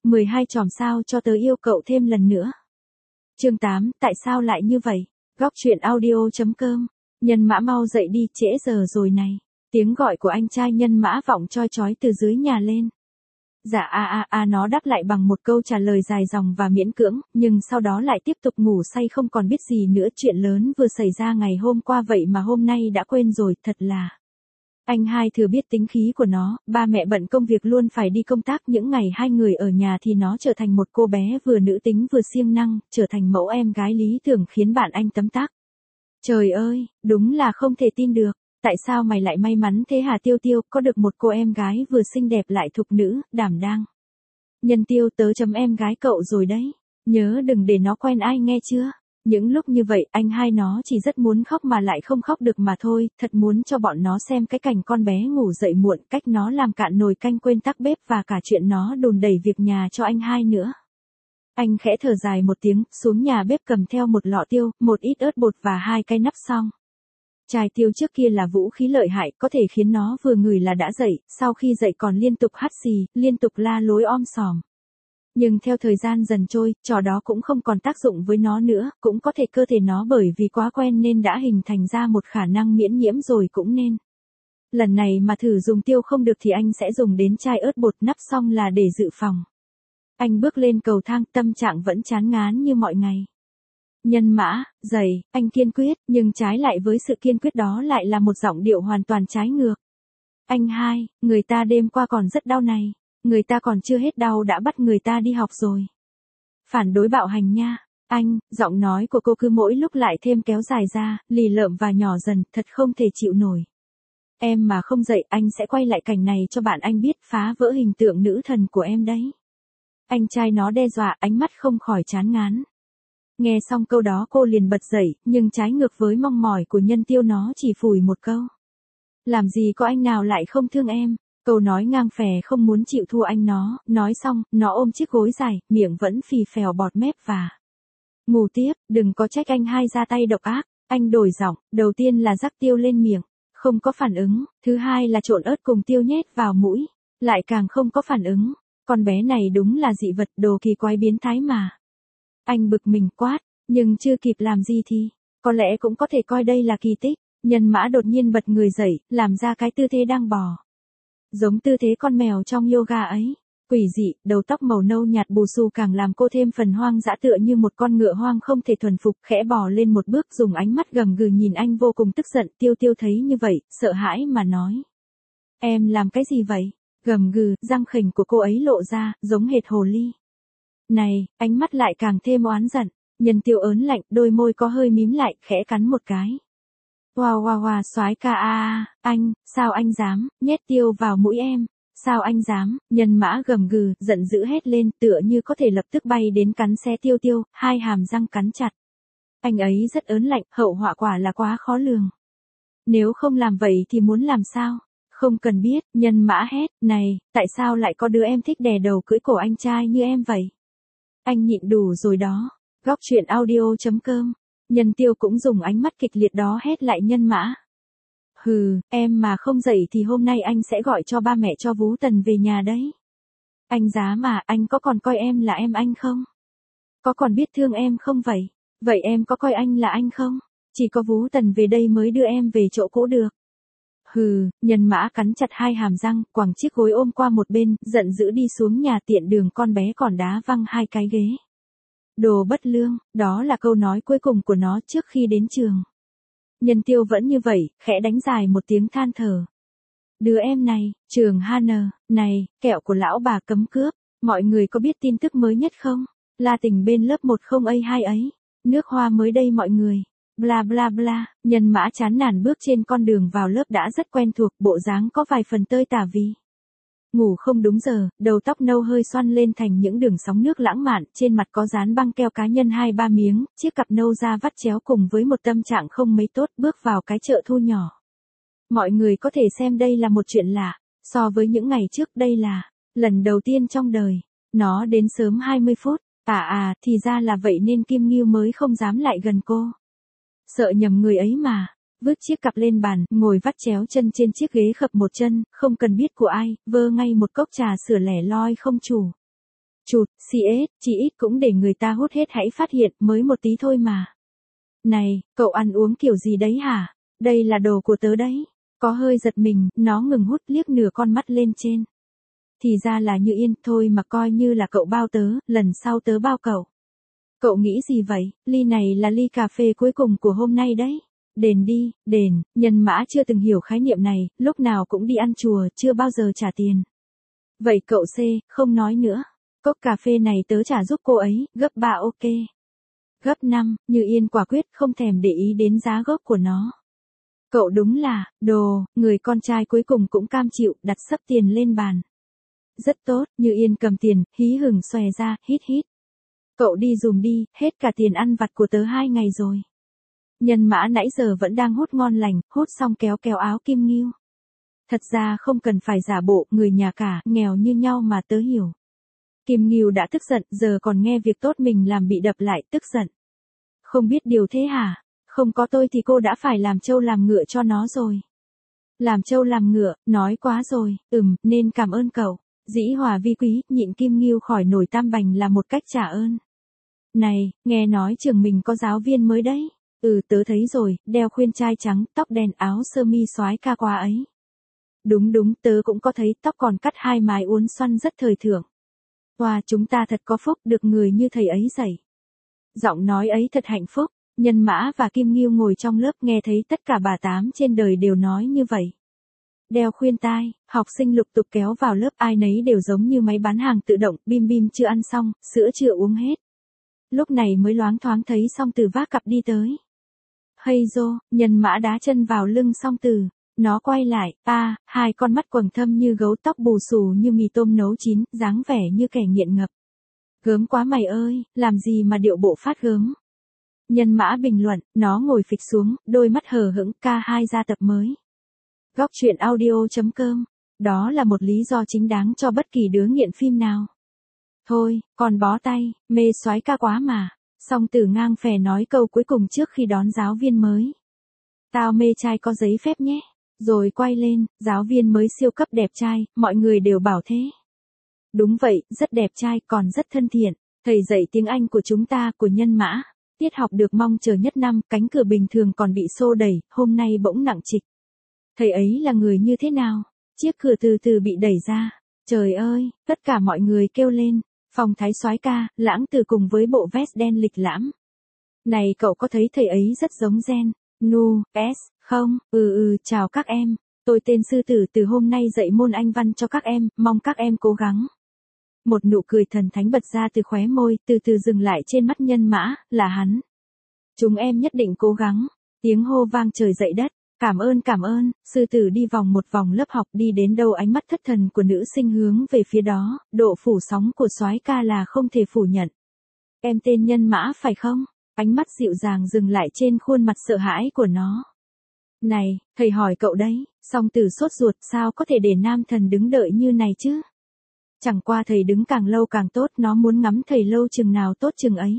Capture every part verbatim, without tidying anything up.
mười hai chòm sao cho tớ yêu cậu thêm lần nữa. Chương tám, tại sao lại như vậy? Góc truyện audio chấm com. Nhân Mã mau dậy đi, trễ giờ rồi này. Tiếng gọi của anh trai Nhân Mã vọng choi chói từ dưới nhà lên. Dạ a a a nó đáp lại bằng một câu trả lời dài dòng và miễn cưỡng, nhưng sau đó lại tiếp tục ngủ say không còn biết gì nữa. Chuyện lớn vừa xảy ra ngày hôm qua vậy mà hôm nay đã quên rồi, thật là. Anh hai thừa biết tính khí của nó, ba mẹ bận công việc luôn phải đi công tác, những ngày hai người ở nhà thì nó trở thành một cô bé vừa nữ tính vừa siêng năng, trở thành mẫu em gái lý tưởng khiến bạn anh tấm tắc. Trời ơi, đúng là không thể tin được, tại sao mày lại may mắn thế hả Tiêu Tiêu, có được một cô em gái vừa xinh đẹp lại thục nữ, đảm đang. Nhân Tiêu, tớ chấm em gái cậu rồi đấy, nhớ đừng để nó quen ai nghe chưa. Những lúc như vậy, anh hai nó chỉ rất muốn khóc mà lại không khóc được mà thôi, thật muốn cho bọn nó xem cái cảnh con bé ngủ dậy muộn, cách nó làm cạn nồi canh quên tắc bếp và cả chuyện nó đùn đẩy việc nhà cho anh hai nữa. Anh khẽ thở dài một tiếng, xuống nhà bếp cầm theo một lọ tiêu, một ít ớt bột và hai cái nắp xong. Chai tiêu trước kia là vũ khí lợi hại, có thể khiến nó vừa ngửi là đã dậy, sau khi dậy còn liên tục hắt xì, liên tục la lối om sòm. Nhưng theo thời gian dần trôi, trò đó cũng không còn tác dụng với nó nữa, cũng có thể cơ thể nó bởi vì quá quen nên đã hình thành ra một khả năng miễn nhiễm rồi cũng nên. Lần này mà thử dùng tiêu không được thì anh sẽ dùng đến chai ớt bột, nắp xong là để dự phòng. Anh bước lên cầu thang, tâm trạng vẫn chán ngán như mọi ngày. Nhân Mã, dậy, anh kiên quyết, nhưng trái lại với sự kiên quyết đó lại là một giọng điệu hoàn toàn trái ngược. Anh hai, người ta đêm qua còn rất đau này. Người ta còn chưa hết đau đã bắt người ta đi học rồi. Phản đối bạo hành nha. Anh, giọng nói của cô cứ mỗi lúc lại thêm kéo dài ra, lì lợm và nhỏ dần, thật không thể chịu nổi. Em mà không dậy, anh sẽ quay lại cảnh này cho bạn anh biết, phá vỡ hình tượng nữ thần của em đấy. Anh trai nó đe dọa, ánh mắt không khỏi chán ngán. Nghe xong câu đó cô liền bật dậy, nhưng trái ngược với mong mỏi của Nhân Tiêu nó chỉ phủi một câu. Làm gì có anh nào lại không thương em. Câu nói ngang phè không muốn chịu thua anh nó, nói xong, nó ôm chiếc gối dài, miệng vẫn phì phèo bọt mép và ngủ tiếp, đừng có trách anh hai ra tay độc ác. Anh đổi giọng, đầu tiên là rắc tiêu lên miệng, không có phản ứng, thứ hai là trộn ớt cùng tiêu nhét vào mũi, lại càng không có phản ứng. Con bé này đúng là dị vật, đồ kỳ quái biến thái mà. Anh bực mình quát, nhưng chưa kịp làm gì thì, có lẽ cũng có thể coi đây là kỳ tích. Nhân Mã đột nhiên bật người dậy, làm ra cái tư thế đang bò. Giống tư thế con mèo trong yoga ấy. Quỷ dị, đầu tóc màu nâu nhạt bù xù càng làm cô thêm phần hoang dã, tựa như một con ngựa hoang không thể thuần phục, khẽ bò lên một bước, dùng ánh mắt gầm gừ nhìn anh vô cùng tức giận. Tiêu Tiêu thấy như vậy, sợ hãi mà nói. Em làm cái gì vậy? Gầm gừ, răng khểnh của cô ấy lộ ra, giống hệt hồ ly. Này, ánh mắt lại càng thêm oán giận. Nhân Tiêu ớn lạnh, đôi môi có hơi mím lại, khẽ cắn một cái. Wow wow wow, soái ca a a, anh, sao anh dám, nhét tiêu vào mũi em, sao anh dám. Nhân Mã gầm gừ, giận dữ hét lên, tựa như có thể lập tức bay đến cắn xé Tiêu Tiêu, hai hàm răng cắn chặt. Anh ấy rất ớn lạnh, hậu họa quả là quá khó lường. Nếu không làm vậy thì muốn làm sao? Không cần biết. Nhân Mã hét, này, tại sao lại có đứa em thích đè đầu cưỡi cổ anh trai như em vậy? Anh nhịn đủ rồi đó. Góc truyện audio chấm com. Nhân Tiêu cũng dùng ánh mắt kịch liệt đó hét lại Nhân Mã. Hừ, em mà không dậy thì hôm nay anh sẽ gọi cho ba mẹ cho Vú Tần về nhà đấy. Anh dám mà, anh có còn coi em là em anh không? Có còn biết thương em không vậy? Vậy em có coi anh là anh không? Chỉ có Vú Tần về đây mới đưa em về chỗ cũ được. Hừ, Nhân Mã cắn chặt hai hàm răng, quẳng chiếc gối ôm qua một bên, giận dữ đi xuống nhà, tiện đường con bé còn đá văng hai cái ghế. Đồ bất lương, đó là câu nói cuối cùng của nó trước khi đến trường. Nhân Tiêu vẫn như vậy, khẽ đánh dài một tiếng than thở. Đứa em này, Trường hát en, này, kẹo của lão bà cấm cướp, mọi người có biết tin tức mới nhất không? La Tình bên lớp một không A hai ấy, nước hoa mới đây mọi người. Bla bla bla, Nhân Mã chán nản bước trên con đường vào lớp đã rất quen thuộc, bộ dáng có vài phần tơi tả vì ngủ không đúng giờ, đầu tóc nâu hơi xoăn lên thành những đường sóng nước lãng mạn, trên mặt có dán băng keo cá nhân hai ba miếng, chiếc cặp nâu da vắt chéo cùng với một tâm trạng không mấy tốt, bước vào cái chợ thu nhỏ. Mọi người có thể xem đây là một chuyện lạ, so với những ngày trước đây là lần đầu tiên trong đời. Nó đến sớm hai mươi phút, à à, thì ra là vậy nên Kim Ngưu mới không dám lại gần cô. Sợ nhầm người ấy mà. Vứt chiếc cặp lên bàn, ngồi vắt chéo chân trên chiếc ghế khập một chân, không cần biết của ai, vơ ngay một cốc trà sữa lẻ loi không chủ. Chụt, xê ét, chỉ ít cũng để người ta hút hết hãy phát hiện mới một tí thôi mà. Này, cậu ăn uống kiểu gì đấy hả? Đây là đồ của tớ đấy. Có hơi giật mình, nó ngừng hút liếc nửa con mắt lên trên. Thì ra là Như Yên, thôi mà coi như là cậu bao tớ, lần sau tớ bao cậu. Cậu nghĩ gì vậy, ly này là ly cà phê cuối cùng của hôm nay đấy. Đền đi, đền, Nhân Mã chưa từng hiểu khái niệm này, lúc nào cũng đi ăn chùa, chưa bao giờ trả tiền. Vậy cậu C, không nói nữa. Cốc cà phê này tớ trả giúp cô ấy, gấp ba ok. Gấp năm, Như Yên quả quyết không thèm để ý đến giá gốc của nó. Cậu đúng là, đồ, người con trai cuối cùng cũng cam chịu, đặt sấp tiền lên bàn. Rất tốt, Như Yên cầm tiền, hí hửng xòe ra, hít hít. Cậu đi dùm đi, hết cả tiền ăn vặt của tớ hai ngày rồi. Nhân Mã nãy giờ vẫn đang hút ngon lành, hút xong kéo kéo áo Kim Ngưu. Thật ra không cần phải giả bộ, người nhà cả, nghèo như nhau mà tớ hiểu. Kim Ngưu đã tức giận, giờ còn nghe việc tốt mình làm bị đập lại, tức giận. Không biết điều thế hả? Không có tôi thì cô đã phải làm trâu làm ngựa cho nó rồi. Làm trâu làm ngựa, nói quá rồi, ừm, nên cảm ơn cậu. Dĩ hòa vi quý, nhịn Kim Ngưu khỏi nổi tam bành là một cách trả ơn. Này, nghe nói trường mình có giáo viên mới đấy. Ừ, tớ thấy rồi, đeo khuyên chai trắng, tóc đen, áo sơ mi soái ca qua ấy. Đúng đúng, tớ cũng có thấy, tóc còn cắt hai mái uốn xoăn rất thời thượng. Wow, chúng ta thật có phúc được người như thầy ấy dạy. Giọng nói ấy thật hạnh phúc. Nhân Mã và Kim Ngưu ngồi trong lớp nghe thấy tất cả bà tám trên đời đều nói như vậy. Đeo khuyên tai, học sinh lục tục kéo vào lớp, ai nấy đều giống như máy bán hàng tự động, bim bim chưa ăn xong, sữa chưa uống hết. Lúc này mới loáng thoáng thấy Song Từ vác cặp đi tới. Hay dô, Nhân Mã đá chân vào lưng Song Từ. Nó quay lại, a, à, hai con mắt quầng thâm như gấu, tóc bù xù như mì tôm nấu chín, dáng vẻ như kẻ nghiện ngập. Gớm quá mày ơi, làm gì mà điệu bộ phát gớm. Nhân Mã bình luận, nó ngồi phịch xuống, đôi mắt hờ hững, ca hai ra tập mới. Góc truyện audio chấm com. Đó là một lý do chính đáng cho bất kỳ đứa nghiện phim nào. Thôi, còn bó tay, mê soái ca quá mà. Song Từ ngang phè nói câu cuối cùng trước khi đón giáo viên mới. Tao mê trai có giấy phép nhé. Rồi quay lên, giáo viên mới siêu cấp đẹp trai, mọi người đều bảo thế. Đúng vậy, rất đẹp trai, còn rất thân thiện. Thầy dạy tiếng Anh của chúng ta, của Nhân Mã. Tiết học được mong chờ nhất năm, cánh cửa bình thường còn bị xô đẩy, hôm nay bỗng nặng trịch. Thầy ấy là người như thế nào? Chiếc cửa từ từ bị đẩy ra. Trời ơi, tất cả mọi người kêu lên. Phong thái soái ca, Lãng Từ cùng với bộ vest đen lịch lãm. Này cậu có thấy thầy ấy rất giống Gen? Nu, S, không, ừ ừ, chào các em. Tôi tên Sư Tử, từ hôm nay dạy môn Anh văn cho các em, mong các em cố gắng. Một nụ cười thần thánh bật ra từ khóe môi, từ từ dừng lại trên mắt Nhân Mã, là hắn. Chúng em nhất định cố gắng. Tiếng hô vang trời dậy đất. Cảm ơn cảm ơn, Sư Tử đi vòng một vòng lớp học, đi đến đâu ánh mắt thất thần của nữ sinh hướng về phía đó, độ phủ sóng của soái ca là không thể phủ nhận. Em tên Nhân Mã phải không? Ánh mắt dịu dàng dừng lại trên khuôn mặt sợ hãi của nó. Này, thầy hỏi cậu đấy, Song Từ sốt ruột, sao có thể để nam thần đứng đợi như này chứ? Chẳng qua thầy đứng càng lâu càng tốt, nó muốn ngắm thầy lâu chừng nào tốt chừng ấy.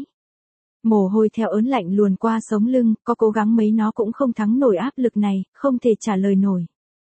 Mồ hôi theo ớn lạnh luồn qua sống lưng, có cố gắng mấy nó cũng không thắng nổi áp lực này, không thể trả lời nổi.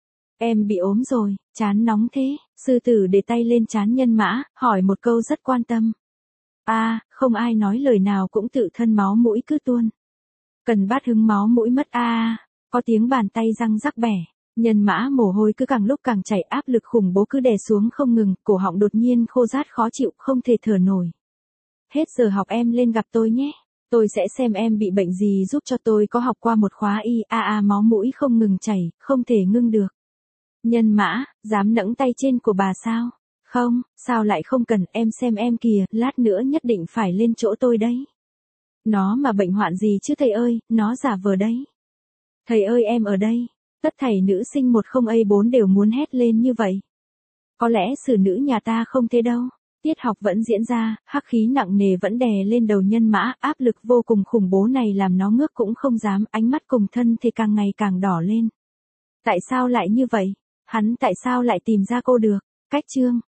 Em bị ốm rồi, trán nóng thế, Sư Tử để tay lên trán Nhân Mã, hỏi một câu rất quan tâm. A, à, không ai nói lời nào cũng tự thân máu mũi cứ tuôn. Cần bát hứng máu mũi mất a, à, có tiếng bàn tay răng rắc bẻ. Nhân Mã mồ hôi cứ càng lúc càng chảy, áp lực khủng bố cứ đè xuống không ngừng, cổ họng đột nhiên khô rát khó chịu, không thể thở nổi. Hết giờ học em lên gặp tôi nhé. Tôi sẽ xem em bị bệnh gì giúp cho tôi có học qua một khóa y, a a máu mũi không ngừng chảy, không thể ngưng được. Nhân Mã, dám nẫng tay trên của bà sao? Không, sao lại không cần, em xem em kìa, lát nữa nhất định phải lên chỗ tôi đấy. Nó mà bệnh hoạn gì chứ thầy ơi, nó giả vờ đấy. Thầy ơi em ở đây. Tất thảy nữ sinh một không A bốn đều muốn hét lên như vậy. Có lẽ xử nữ nhà ta không thế đâu. Tiết học vẫn diễn ra, hắc khí nặng nề vẫn đè lên đầu Nhân Mã, áp lực vô cùng khủng bố này làm nó ngước cũng không dám, ánh mắt cùng thân thì càng ngày càng đỏ lên. Tại sao lại như vậy? Hắn tại sao lại tìm ra cô được? Cách chương